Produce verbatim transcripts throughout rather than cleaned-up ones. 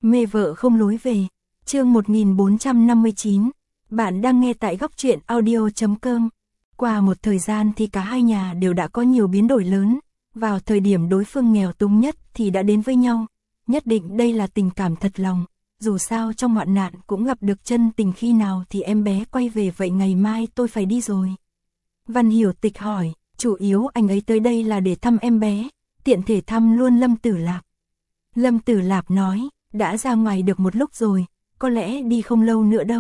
Mê vợ không lối về. Chương một nghìn bốn trăm năm mươi chín. Bạn đang nghe tại góc truyện audio chấm com. Qua một thời gian thì cả hai nhà đều đã có nhiều biến đổi lớn. Vào thời điểm đối phương nghèo túng nhất thì đã đến với nhau. Nhất định đây là tình cảm thật lòng. Dù sao trong hoạn nạn cũng gặp được chân tình, khi nào thì em bé quay về vậy? Ngày mai tôi phải đi rồi. Văn Hiểu Tịch hỏi, chủ yếu anh ấy tới đây là để thăm em bé, tiện thể thăm luôn Lâm Tử Lạp. Lâm Tử Lạp nói, đã ra ngoài được một lúc rồi, có lẽ đi không lâu nữa đâu.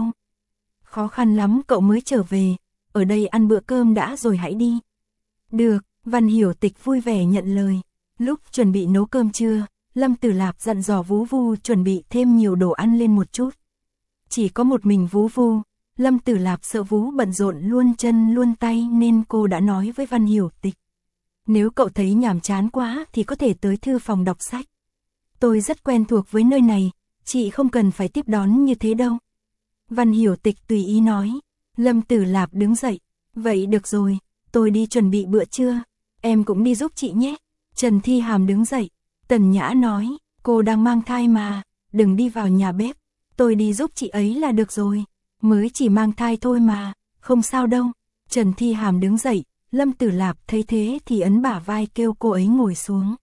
Khó khăn lắm cậu mới trở về, ở đây ăn bữa cơm đã rồi hãy đi. Được, Văn Hiểu Tịch vui vẻ nhận lời. Lúc chuẩn bị nấu cơm trưa, Lâm Tử Lạp dặn dò Vú Vu chuẩn bị thêm nhiều đồ ăn lên một chút. Chỉ có một mình Vú Vu, Lâm Tử Lạp sợ Vú bận rộn luôn chân luôn tay nên cô đã nói với Văn Hiểu Tịch. Nếu cậu thấy nhàm chán quá thì có thể tới thư phòng đọc sách. Tôi rất quen thuộc với nơi này, chị không cần phải tiếp đón như thế đâu. Văn Hiểu Tịch tùy ý nói. Lâm Tử Lạp đứng dậy. Vậy được rồi, tôi đi chuẩn bị bữa trưa. Em cũng đi giúp chị nhé. Trần Thi Hàm đứng dậy. Tần Nhã nói, cô đang mang thai mà, đừng đi vào nhà bếp. Tôi đi giúp chị ấy là được rồi. Mới chỉ mang thai thôi mà, không sao đâu. Trần Thi Hàm đứng dậy. Lâm Tử Lạp thấy thế thì ấn bả vai kêu cô ấy ngồi xuống.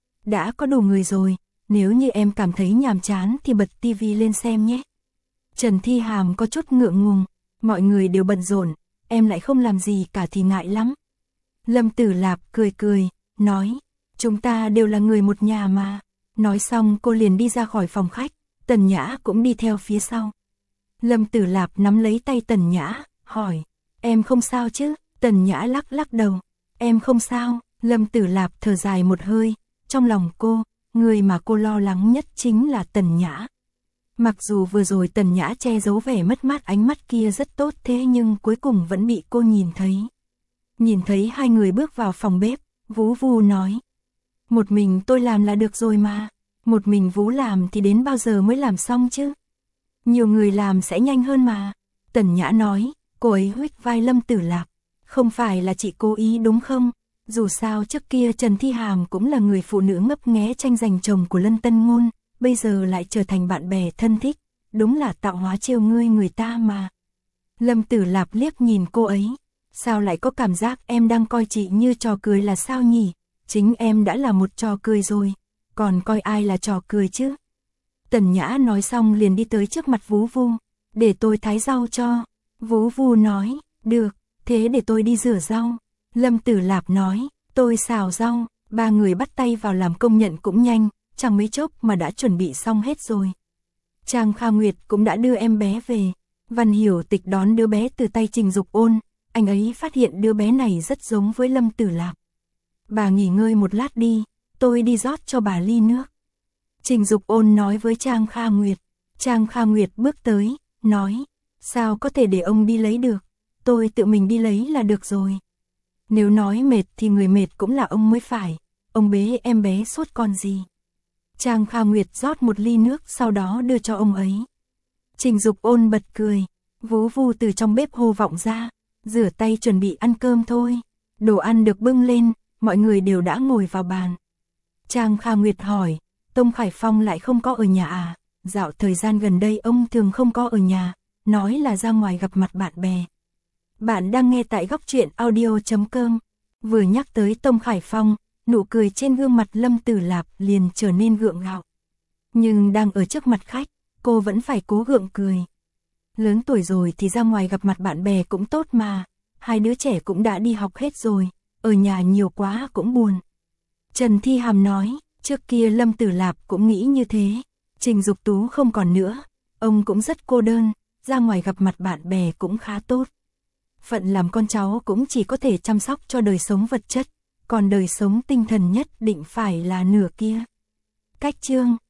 Đã có đủ người rồi, nếu như em cảm thấy nhàm chán thì bật tivi lên xem nhé. Trần Thi Hàm có chút ngượng ngùng, mọi người đều bận rộn, em lại không làm gì cả thì ngại lắm. Lâm Tử Lạp cười cười, nói, chúng ta đều là người một nhà mà. Nói xong cô liền đi ra khỏi phòng khách, Tần Nhã cũng đi theo phía sau. Lâm Tử Lạp nắm lấy tay Tần Nhã, hỏi, em không sao chứ? Tần Nhã lắc lắc đầu, em không sao. Lâm Tử Lạp thở dài một hơi, trong lòng cô, người mà cô lo lắng nhất chính là Tần Nhã. Mặc dù vừa rồi Tần Nhã che giấu vẻ mất mát, ánh mắt kia rất tốt, thế nhưng cuối cùng vẫn bị cô nhìn thấy. Nhìn thấy hai người bước vào phòng bếp, Vú Vu nói, một mình tôi làm là được rồi mà. Một mình Vú làm thì đến bao giờ mới làm xong chứ? Nhiều người làm sẽ nhanh hơn mà. Tần Nhã nói. Cô ấy huých vai Lâm Tử Lạp. Không phải là chị cố ý đúng không? Dù sao trước kia Trần Thi Hàm cũng là người phụ nữ ngấp nghé tranh giành chồng của Lân Tân Ngôn, bây giờ lại trở thành bạn bè thân thích, đúng là tạo hóa trêu ngươi người ta mà. Lâm Tử Lạp liếc nhìn cô ấy, sao lại có cảm giác em đang coi chị như trò cười là sao nhỉ? Chính em đã là một trò cười rồi, còn coi ai là trò cười chứ? Tần Nhã nói xong liền đi tới trước mặt Vú Vu, để tôi thái rau cho. Vú Vu nói, được, thế để tôi đi rửa rau. Lâm Tử Lạp nói, tôi xào rau. Ba người bắt tay vào làm, công nhận cũng nhanh, chẳng mấy chốc mà đã chuẩn bị xong hết rồi. Trang Kha Nguyệt cũng đã đưa em bé về. Văn Hiểu Tịch đón đứa bé từ tay Trình Dục Ôn, anh ấy phát hiện đứa bé này rất giống với Lâm Tử Lạp. Bà nghỉ ngơi một lát đi, tôi đi rót cho bà ly nước. Trình Dục Ôn nói với Trang Kha Nguyệt. Trang Kha Nguyệt bước tới, nói, sao có thể để ông đi lấy được, tôi tự mình đi lấy là được rồi. Nếu nói mệt thì người mệt cũng là ông mới phải, ông bế em bé sốt con gì. Trang Kha Nguyệt rót một ly nước sau đó đưa cho ông ấy. Trình Dục Ôn bật cười, Vú Vu từ trong bếp hô vọng ra, rửa tay chuẩn bị ăn cơm thôi. Đồ ăn được bưng lên, mọi người đều đã ngồi vào bàn. Trang Kha Nguyệt hỏi, Tông Khải Phong lại không có ở nhà à? Dạo thời gian gần đây ông thường không có ở nhà, nói là ra ngoài gặp mặt bạn bè. Bạn đang nghe tại góc truyện audio chấm com. Vừa nhắc tới Tông Khải Phong, nụ cười trên gương mặt Lâm Tử Lạp liền trở nên gượng gạo. Nhưng đang ở trước mặt khách, cô vẫn phải cố gượng cười. Lớn tuổi rồi thì ra ngoài gặp mặt bạn bè cũng tốt mà. Hai đứa trẻ cũng đã đi học hết rồi, ở nhà nhiều quá cũng buồn. Trần Thi Hàm nói, trước kia Lâm Tử Lạp cũng nghĩ như thế. Trình Dục Tú không còn nữa, ông cũng rất cô đơn, ra ngoài gặp mặt bạn bè cũng khá tốt. Phận làm con cháu cũng chỉ có thể chăm sóc cho đời sống vật chất, còn đời sống tinh thần nhất định phải là nửa kia. Cách chương